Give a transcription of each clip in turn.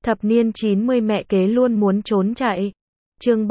Thập niên 90 mẹ kế luôn muốn trốn chạy. Chương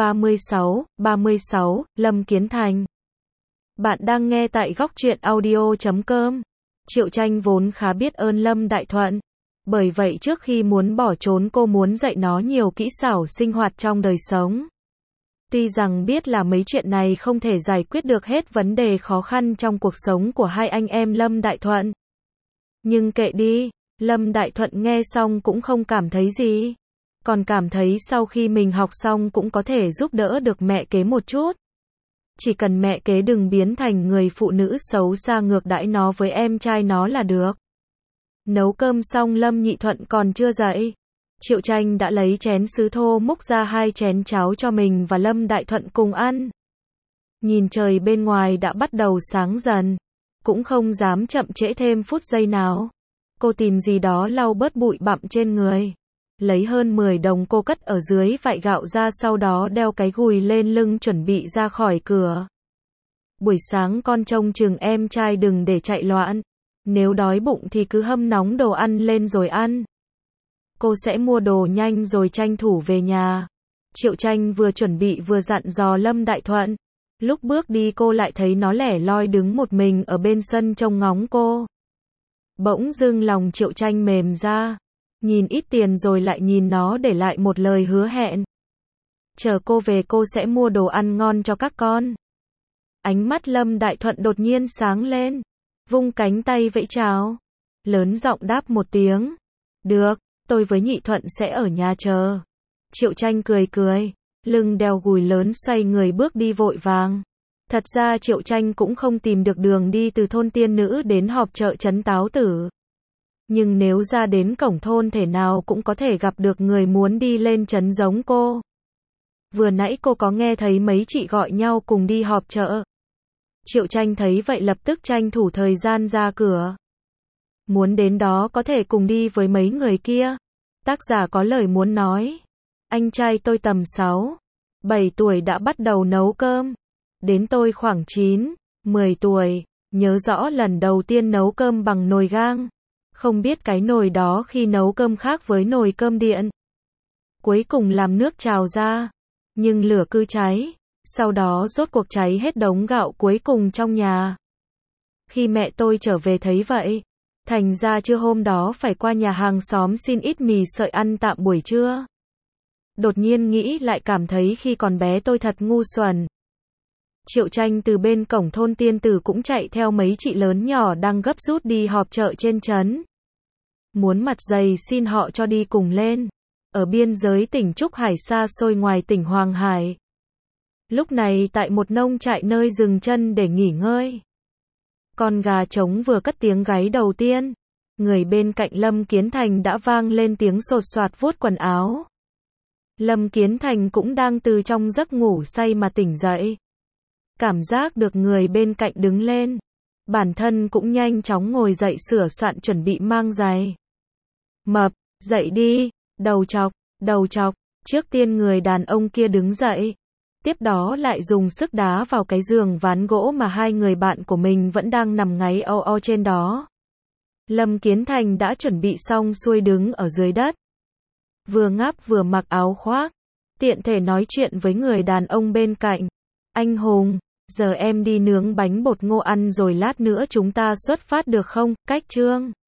36, Lâm Kiến Thành. Bạn đang nghe tại góc truyện audio.com. Triệu Tranh vốn khá biết ơn Lâm Đại Thuận. Bởi vậy trước khi muốn bỏ trốn cô muốn dạy nó nhiều kỹ xảo sinh hoạt trong đời sống. Tuy rằng biết là mấy chuyện này không thể giải quyết được hết vấn đề khó khăn trong cuộc sống của hai anh em Lâm Đại Thuận. Nhưng kệ đi, Lâm Đại Thuận nghe xong cũng không cảm thấy gì. Còn cảm thấy sau khi mình học xong cũng có thể giúp đỡ được mẹ kế một chút. Chỉ cần mẹ kế đừng biến thành người phụ nữ xấu xa ngược đãi nó với em trai nó là được. Nấu cơm xong Lâm Nhị Thuận còn chưa dậy. Triệu Tranh đã lấy chén sứ thô múc ra 2 chén cháo cho mình và Lâm Đại Thuận cùng ăn. Nhìn trời bên ngoài đã bắt đầu sáng dần. Cũng không dám chậm trễ thêm phút giây nào. Cô tìm gì đó lau bớt bụi bặm trên người. Lấy hơn 10 đồng cô cất ở dưới vại gạo ra, sau đó đeo cái gùi lên lưng chuẩn bị ra khỏi cửa. Buổi sáng con trông chừng em trai đừng để chạy loạn. Nếu đói bụng thì cứ hâm nóng đồ ăn lên rồi ăn. Cô sẽ mua đồ nhanh rồi tranh thủ về nhà. Triệu Tranh vừa chuẩn bị vừa dặn dò Lâm Đại Thuận. Lúc bước đi cô lại thấy nó lẻ loi đứng một mình ở bên sân trông ngóng cô. Bỗng dưng lòng Triệu Tranh mềm ra. Nhìn ít tiền rồi lại nhìn nó để lại một lời hứa hẹn. Chờ cô về cô sẽ mua đồ ăn ngon cho các con. Ánh mắt Lâm Đại Thuận đột nhiên sáng lên. Vung cánh tay vẫy chào. Lớn giọng đáp một tiếng. Được, tôi với Nhị Thuận sẽ ở nhà chờ. Triệu Tranh cười cười. Lưng đeo gùi lớn xoay người bước đi vội vàng. Thật ra Triệu Tranh cũng không tìm được đường đi từ thôn Tiên Nữ đến họp chợ trấn Táo Tử. Nhưng nếu ra đến cổng thôn thể nào cũng có thể gặp được người muốn đi lên trấn giống cô. Vừa nãy cô có nghe thấy mấy chị gọi nhau cùng đi họp chợ. Triệu Tranh thấy vậy lập tức tranh thủ thời gian ra cửa. Muốn đến đó có thể cùng đi với mấy người kia. Tác giả có lời muốn nói. Anh trai tôi tầm 6-7 tuổi đã bắt đầu nấu cơm. Đến tôi khoảng 9-10 tuổi, nhớ rõ lần đầu tiên nấu cơm bằng nồi gang. Không biết cái nồi đó khi nấu cơm khác với nồi cơm điện. Cuối cùng làm nước trào ra, nhưng lửa cứ cháy. Sau đó rốt cuộc cháy hết đống gạo cuối cùng trong nhà. Khi mẹ tôi trở về thấy vậy, thành ra trưa hôm đó phải qua nhà hàng xóm xin ít mì sợi ăn tạm buổi trưa. Đột nhiên nghĩ lại cảm thấy khi còn bé tôi thật ngu xuẩn. Triệu Tranh từ bên cổng thôn Tiên Tử cũng chạy theo mấy chị lớn nhỏ đang gấp rút đi họp chợ trên trấn. Muốn mặt dày xin họ cho đi cùng lên. Ở biên giới tỉnh Trúc Hải xa xôi ngoài tỉnh Hoàng Hải. Lúc này tại một nông trại nơi dừng chân để nghỉ ngơi. Con gà trống vừa cất tiếng gáy đầu tiên. Người bên cạnh Lâm Kiến Thành đã vang lên tiếng sột soạt vuốt quần áo. Lâm Kiến Thành cũng đang từ trong giấc ngủ say mà tỉnh dậy. Cảm giác được người bên cạnh đứng lên. Bản thân cũng nhanh chóng ngồi dậy sửa soạn chuẩn bị mang giày. Mập, dậy đi, đầu chọc, trước tiên người đàn ông kia đứng dậy. Tiếp đó lại dùng sức đá vào cái giường ván gỗ mà hai người bạn của mình vẫn đang nằm ngáy o o trên đó. Lâm Kiến Thành đã chuẩn bị xong xuôi đứng ở dưới đất. Vừa ngáp vừa mặc áo khoác. Tiện thể nói chuyện với người đàn ông bên cạnh. Anh Hùng, giờ em đi nướng bánh bột ngô ăn rồi lát nữa chúng ta xuất phát được không? Cách Trương.